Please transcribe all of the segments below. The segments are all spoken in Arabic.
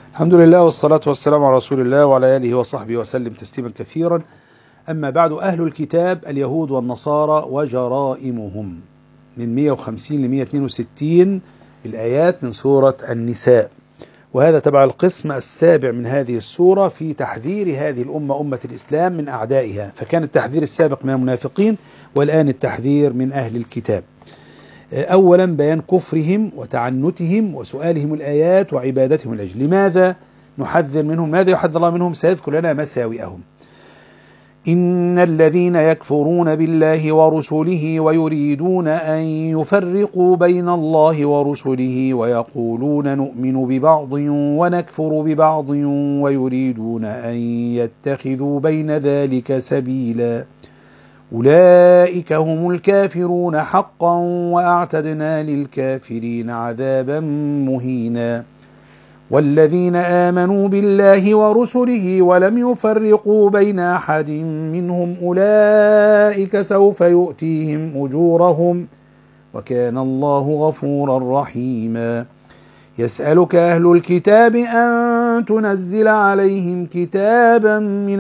الحمد لله والصلاة والسلام على رسول الله وعلى آله وصحبه وسلم تسليما كثيرا. أما بعد، أهل الكتاب اليهود والنصارى وجرائمهم، من 150 ل 162 الآيات من سورة النساء، وهذا تبع القسم السابع من هذه السورة في تحذير هذه الأمة أمة الإسلام من أعدائها. فكان التحذير السابق من المنافقين، والآن التحذير من أهل الكتاب. أولا بيان كفرهم وتعنتهم وسؤالهم الآيات وعبادتهم العجل. لماذا نحذر منهم؟ ماذا يحذر الله منهم؟ سيذكر لنا مساوئهم. إن الذين يكفرون بالله ورسله ويريدون أن يفرقوا بين الله ورسله ويقولون نؤمن ببعض ونكفر ببعض ويريدون أن يتخذوا بين ذلك سبيلا أولئك هم الكافرون حقا وأعتدنا للكافرين عذابا مهينا. والذين آمنوا بالله ورسله ولم يفرقوا بين أحد منهم أولئك سوف يؤتيهم أجورهم وكان الله غفورا رحيما. يسألك أهل الكتاب أن تنزل عليهم كتابا من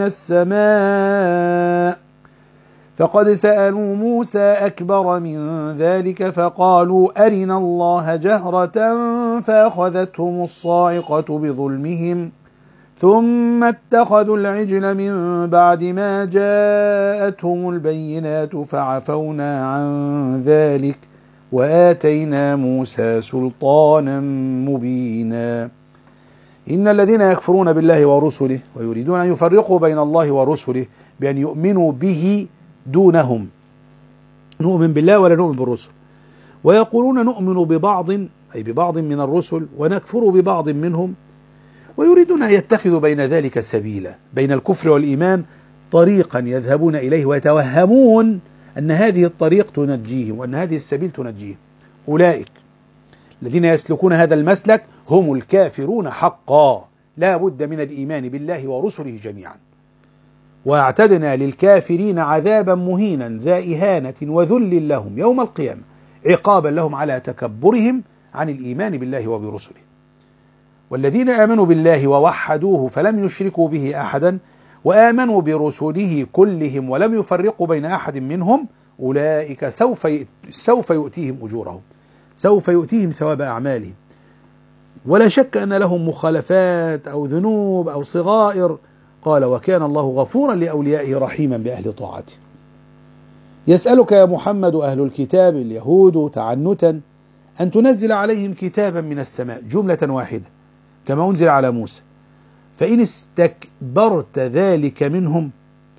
السماء فقد سألوا موسى أكبر من ذلك فقالوا أرنا الله جهرة فأخذتهم الصاعقة بظلمهم ثم اتخذوا العجل من بعد ما جاءتهم البينات فعفونا عن ذلك وآتينا موسى سلطانا مبينا. إن الذين يكفرون بالله ورسله ويريدون أن يفرقوا بين الله ورسله بأن يؤمنوا به دونهم، نؤمن بالله ولا نؤمن بالرسل، ويقولون نؤمن ببعض أي ببعض من الرسل ونكفر ببعض منهم، ويريدون أن يتخذوا بين ذلك سبيلا، بين الكفر والإيمان طريقا يذهبون إليه ويتوهمون أن هذه الطريق تنجيهم وأن هذه السبيل تنجيهم. أولئك الذين يسلكون هذا المسلك هم الكافرون حقا، لا بد من الإيمان بالله ورسله جميعا. واعتدنا للكافرين عذابا مهينا ذا إهانة وذل لهم يوم القيامة عقابا لهم على تكبرهم عن الإيمان بالله وبرسله. والذين آمنوا بالله ووحدوه فلم يشركوا به أحدا وآمنوا برسله كلهم ولم يفرقوا بين أحد منهم أولئك سوف يؤتيهم أجورهم، سوف يؤتيهم ثواب أعمالهم. ولا شك أن لهم مخالفات أو ذنوب أو صغائر، قال وكان الله غفورا لأوليائه رحيما بأهل طاعته. يسألك يا محمد أهل الكتاب اليهود تعنتا أن تنزل عليهم كتابا من السماء، جملة واحدة كما أنزل على موسى، فإن استكبرت ذلك منهم،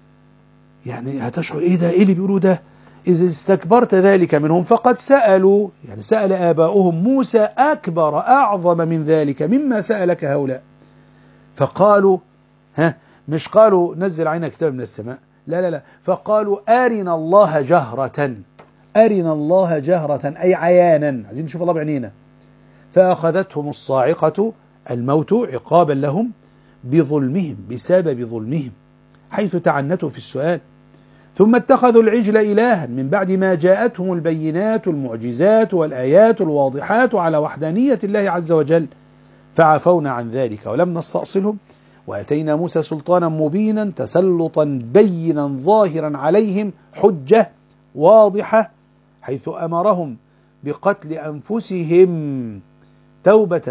يعني هتشعر إيه ده، إيه اللي بيقولوا ده؟ إذا استكبرت ذلك منهم فقد سألوا، يعني سأل آباؤهم موسى أكبر أعظم من ذلك مما سألك هؤلاء، فقالوا مش قالوا نزل علينا كتاب من السماء، لا فقالوا أرنا الله جهرة، أرنا الله جهرة أي عيانا، عايزين نشوف الله بعينينا. فأخذتهم الصاعقة الموت عقابا لهم بظلمهم، بسبب ظلمهم حيث تعنتوا في السؤال. ثم اتخذوا العجل إلها من بعد ما جاءتهم البينات المعجزات والآيات الواضحات على وحدانية الله عز وجل فعفونا عن ذلك ولم نستأصلهم وأتينا موسى سلطانا مبينا تسلطا بينا ظاهرا عليهم حجة واضحة حيث أمرهم بقتل أنفسهم توبة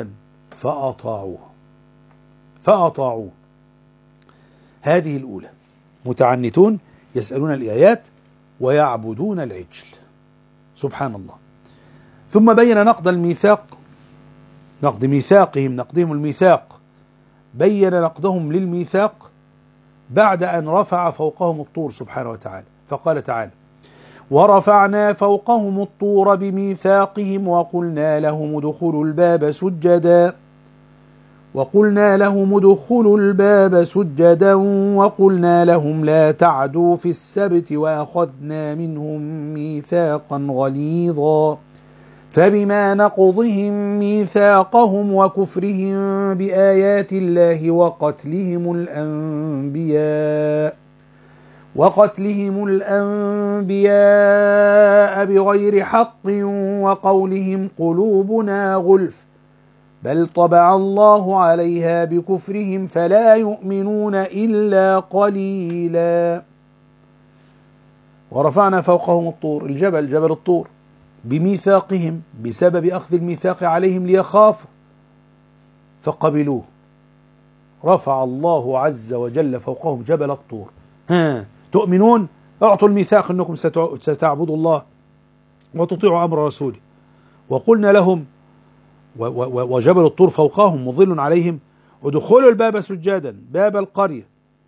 فأطاعوه. هذه الأولى، متعنتون يسألون الآيات ويعبدون العجل، سبحان الله. ثم بين نقض الميثاق، نقضهم الميثاق، بين نقضهم للميثاق بعد أن رفع فوقهم الطور سبحانه وتعالى، فقال تعالى ورفعنا فوقهم الطور بميثاقهم وقلنا لهم ادخلوا الباب سجدا وقلنا لهم لا تعدوا في السبت وأخذنا منهم ميثاقا غليظا فبما نقضهم ميثاقهم وكفرهم بآيات الله وقتلهم الأنبياء بغير حق وقولهم قلوبنا غلف بل طبع الله عليها بكفرهم فلا يؤمنون إلا قليلا. ورفعنا فوقهم الطور، جبل الطور، بميثاقهم بسبب أخذ الميثاق عليهم ليخافوا فقبلوه. رفع الله عز وجل فوقهم جبل الطور. تؤمنون؟ اعطوا الميثاق أنكم ستعبدوا الله وتطيعوا أمر رسوله. وقلنا لهم وجبل الطور فوقهم مظل عليهم ادخلوا الباب سجادا، باب القرية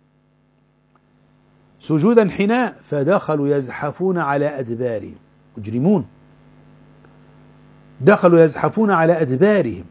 سجودا حناء، فدخلوا يزحفون على أدبارهم، مجرمون دخلوا يزحفون على أدبارهم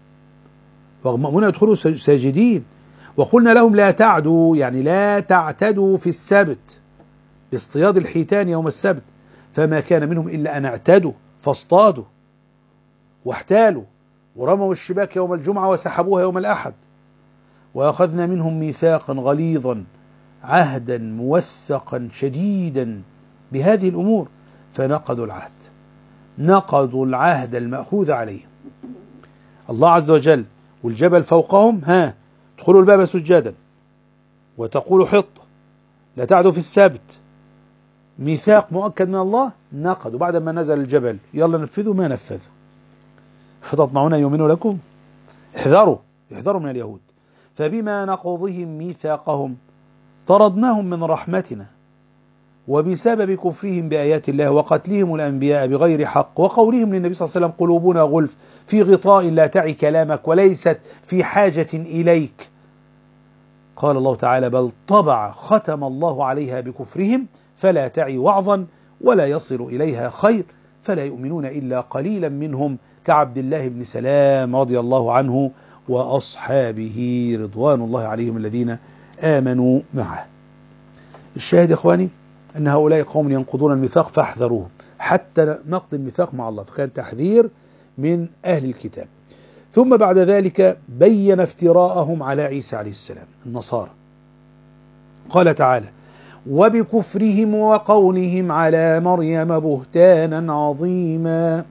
ومأمون يدخلوا ساجدين. وقلنا لهم لا تعدوا، يعني لا تعتدوا في السبت باصطياد الحيتان يوم السبت، فما كان منهم إلا أن اعتدوا فاصطادوا واحتالوا ورموا الشباك يوم الجمعة وسحبوها يوم الأحد. وأخذنا منهم ميثاقا غليظا، عهدا موثقا شديدا بهذه الأمور، فنقضوا العهد، نقضوا العهد المأخوذ عليهم. الله عز وجل والجبل فوقهم، ادخلوا الباب سجادا وتقولوا حطة، لا تعدوا في السبت، ميثاق مؤكد من الله، نقضوا بعد ما نزل الجبل، يلا نفذوا ما نفذوا. فتطمعون يؤمنوا لكم؟ احذروا من اليهود. فبما نقضهم ميثاقهم طردناهم من رحمتنا، وبسبب كفرهم بآيات الله وقتلهم الأنبياء بغير حق، وقولهم للنبي صلى الله عليه وسلم قلوبنا غلف في غطاء لا تعي كلامك وليست في حاجة إليك. قال الله تعالى بل ختم الله عليها بكفرهم فلا تعي وعظا ولا يصل إليها خير فلا يؤمنون إلا قليلا منهم كعبد الله بن سلام رضي الله عنه وأصحابه رضوان الله عليهم الذين آمنوا معه. الشاهد يا إخواني أن هؤلاء قوم ينقضون الميثاق فاحذروهم، حتى نقض الميثاق مع الله، فكان تحذير من أهل الكتاب. ثم بعد ذلك بين افتراءهم على عيسى عليه السلام النصارى. قال تعالى وبكفرهم وقولهم على مريم بهتانا عظيما،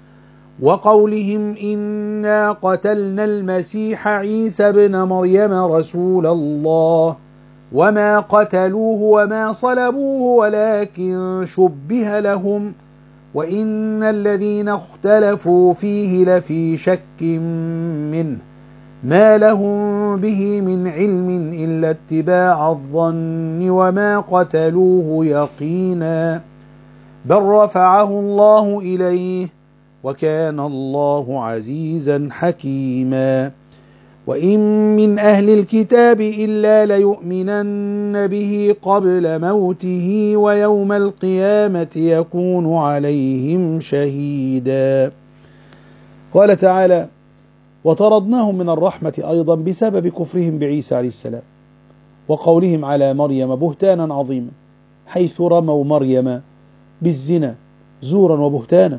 وقولهم إنا قتلنا المسيح عيسى ابن مريم رسول الله وما قتلوه وما صلبوه ولكن شبه لهم وإن الذين اختلفوا فيه لفي شك منه ما لهم به من علم إلا اتباع الظن وما قتلوه يقينا بل رفعه الله إليه وكان الله عزيزا حكيما. وإن من أهل الكتاب إلا ليؤمنن به قبل موته ويوم القيامة يكون عليهم شهيدا. قال تعالى وطردناهم من الرحمة أيضا بسبب كفرهم بعيسى عليه السلام وقولهم على مريم بهتانا عظيما، حيث رموا مريم بالزنا زورا وبهتانا،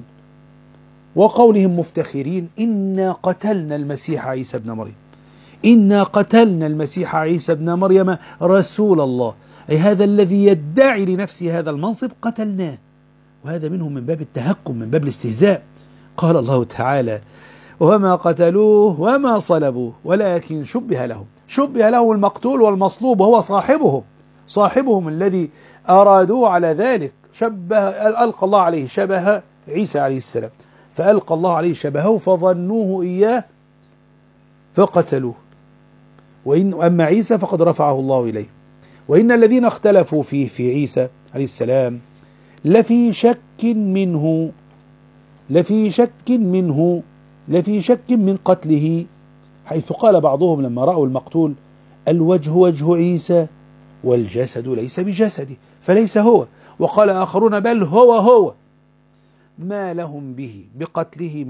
وقولهم مفتخرين إنا قتلنا المسيح عيسى ابن مريم، إنا قتلنا المسيح عيسى ابن مريم رسول الله، أي هذا الذي يدعي لنفسه هذا المنصب قتلناه. وهذا منهم من باب التهكم، من باب الاستهزاء. قال الله تعالى وما قتلوه وما صلبوه ولكن شبه لهم. شبه له المقتول والمصلوب وهو صاحبهم الذي أرادوا على ذلك. ألقى الله عليه شبه عيسى عليه السلام، فألقى الله عليه شبهه فظنوه إياه فقتلوه. أما عيسى فقد رفعه الله إليه. وإن الذين اختلفوا فيه في عيسى عليه السلام لفي شك من قتله، حيث قال بعضهم لما رأوا المقتول الوجه وجه عيسى والجسد ليس بجسده فليس هو، وقال آخرون بل هو ما لهم بقتله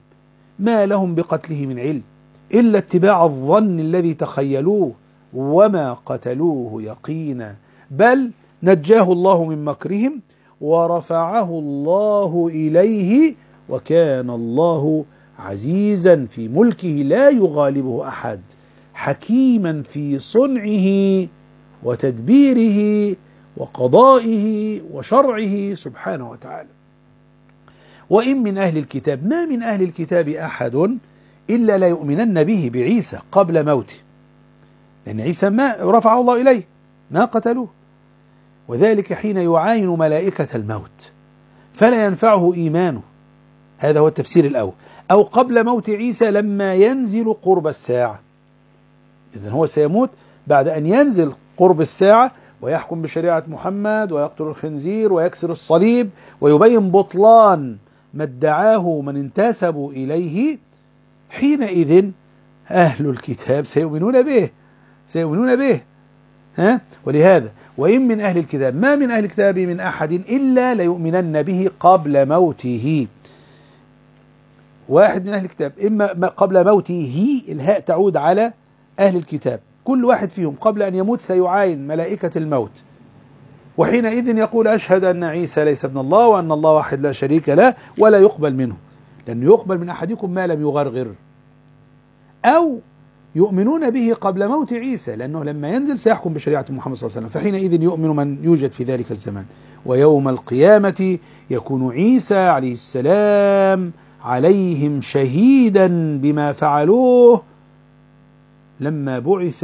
من علم إلا اتباع الظن الذي تخيلوه وما قتلوه يقينا بل نجاه الله من مكرهم ورفعه الله إليه وكان الله عزيزا في ملكه لا يغالبه أحد حكيما في صنعه وتدبيره وقضائه وشرعه سبحانه وتعالى. وإن من أهل الكتاب، ما من أهل الكتاب أحد إلا لا يؤمنن به بعيسى قبل موته، لأن عيسى ما رفعه الله إليه، ما قتلوه، وذلك حين يعاين ملائكة الموت فلا ينفعه إيمانه. هذا هو التفسير الأول. أو قبل موت عيسى لما ينزل قرب الساعة، إذن هو سيموت بعد أن ينزل قرب الساعة ويحكم بشريعة محمد ويقتل الخنزير ويكسر الصليب ويبين بطلان ما ادعاه من انتسبوا إليه. حينئذ أهل الكتاب سيؤمنون به. ولهذا وإن من أهل الكتاب ما من أهل الكتاب من أحد إلا ليؤمنن به قبل موته. واحد من أهل الكتاب إما قبل موته، الهاء تعود على أهل الكتاب، كل واحد فيهم قبل أن يموت سيعاين ملائكة الموت، وحينئذ يقول أشهد أن عيسى ليس ابن الله وأن الله واحد لا شريك له، ولا يقبل منه، لأنه يقبل من أحدكم ما لم يغرغر. أو يؤمنون به قبل موت عيسى، لأنه لما ينزل سيحكم بشريعة محمد صلى الله عليه وسلم، فحينئذ يؤمن من يوجد في ذلك الزمان. ويوم القيامة يكون عيسى عليه السلام عليهم شهيدا بما فعلوه لما بعث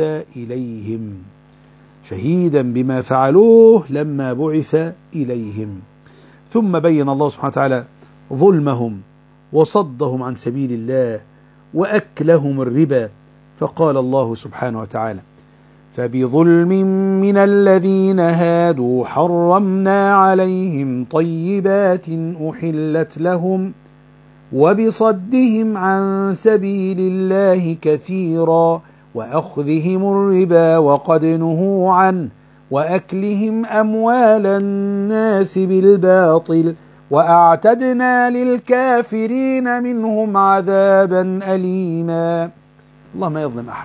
إليهم. ثم بين الله سبحانه وتعالى ظلمهم وصدهم عن سبيل الله وأكلهم الربا، فقال الله سبحانه وتعالى: فبظلم من الذين هادوا حرمنا عليهم طيبات أحلت لهم وبصدهم عن سبيل الله كثيرا وأخذهم الربا وقد نهوا عنه وأكلهم أموال الناس بالباطل وأعتدنا للكافرين منهم عذابا أليما. الله ما يظلم أحد.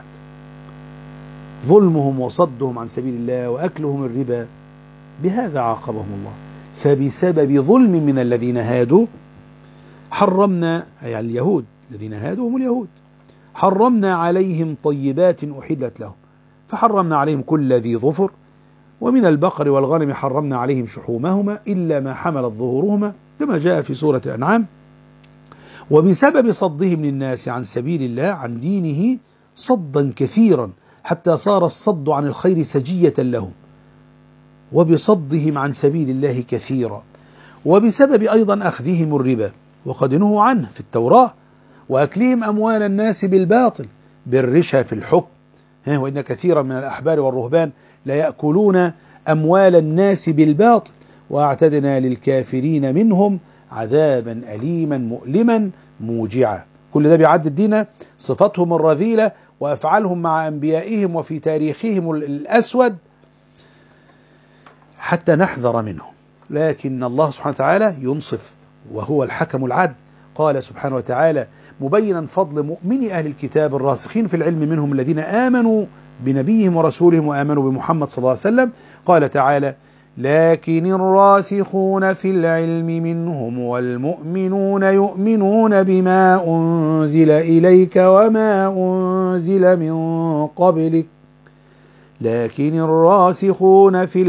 ظلمهم وصدهم عن سبيل الله وأكلهم الربا، بهذا عاقبهم الله. فبسبب ظلم من الذين هادوا حرمنا، أي اليهود، الذين هادوا هم اليهود، حرمنا عليهم طيبات أحلت لهم، فحرمنا عليهم كل ذي ظفر، ومن البقر والغنم حرمنا عليهم شحومهما إلا ما حملت ظهورهما كما جاء في سورة الأنعام. وبسبب صدهم للناس عن سبيل الله عن دينه صدا كثيرا حتى صار الصد عن الخير سجية لهم، وبصدهم عن سبيل الله كثيرا، وبسبب أيضا أخذهم الربا وقد نهوا عنه في التوراة، وأكلهم أموال الناس بالباطل بالرشا في الحكم، وإن كثيرا من الأحبار والرهبان لا يأكلون أموال الناس بالباطل وأعتدنا للكافرين منهم عذابا أليما مؤلما موجعا. كل ده بيعد الدين صفتهم الرذيلة وأفعالهم مع أنبيائهم وفي تاريخهم الأسود حتى نحذر منهم. لكن الله سبحانه وتعالى ينصف وهو الحكم العدل. قال سبحانه وتعالى مبينا فضل مؤمني أهل الكتاب الراسخين في العلم منهم الذين آمنوا بنبيهم ورسولهم وآمنوا بمحمد صلى الله عليه وسلم. قال تعالى: لكن الراسخون في العلم منهم والمؤمنون يؤمنون بما أنزل إليك وما أنزل من قبلك لكن الراسخون في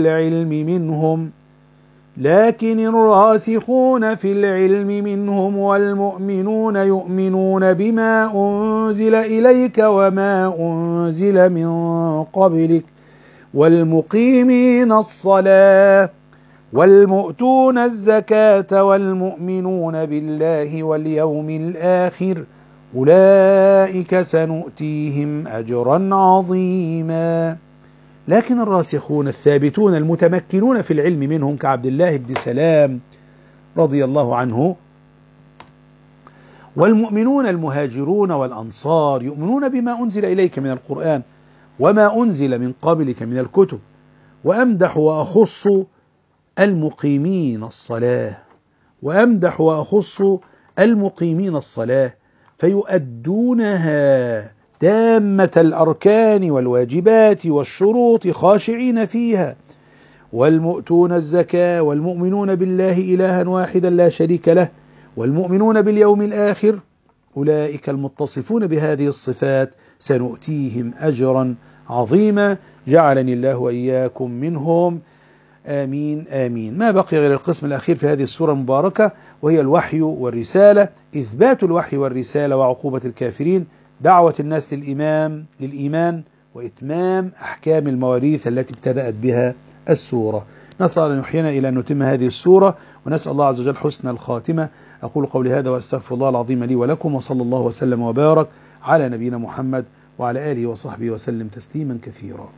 العلم منهم والمؤمنون يؤمنون بما أنزل إليك وما أنزل من قبلك والمقيمين الصلاة والمؤتون الزكاة والمؤمنون بالله واليوم الآخر أولئك سنؤتيهم أجرا عظيما. لكن الراسخون الثابتون المتمكنون في العلم منهم كعبد الله بن سلام رضي الله عنه، والمؤمنون المهاجرون والأنصار يؤمنون بما أنزل إليك من القرآن وما أنزل من قبلك من الكتب، وأمدح وأخص المقيمين الصلاة فيؤدونها تامة الأركان والواجبات والشروط خاشعين فيها، والمؤتون الزكاة والمؤمنون بالله إلها واحدا لا شريك له والمؤمنون باليوم الآخر أولئك المتصفون بهذه الصفات سنؤتيهم أجرا عظيما. جعلني الله وإياكم منهم. آمين آمين. ما بقي غير القسم الأخير في هذه السورة المباركة، وهي الوحي والرسالة، إثبات الوحي والرسالة وعقوبة الكافرين، دعوة الناس للإيمان، وإتمام أحكام المواريث التي ابتدأت بها السورة. نسأل أن يحيينا إلى أن نتم هذه السورة، ونسأل الله عز وجل حسن الخاتمة. أقول قولي هذا وأستغفر الله العظيم لي ولكم، وصلى الله وسلم وبارك على نبينا محمد وعلى آله وصحبه وسلم تسليما كثيرا.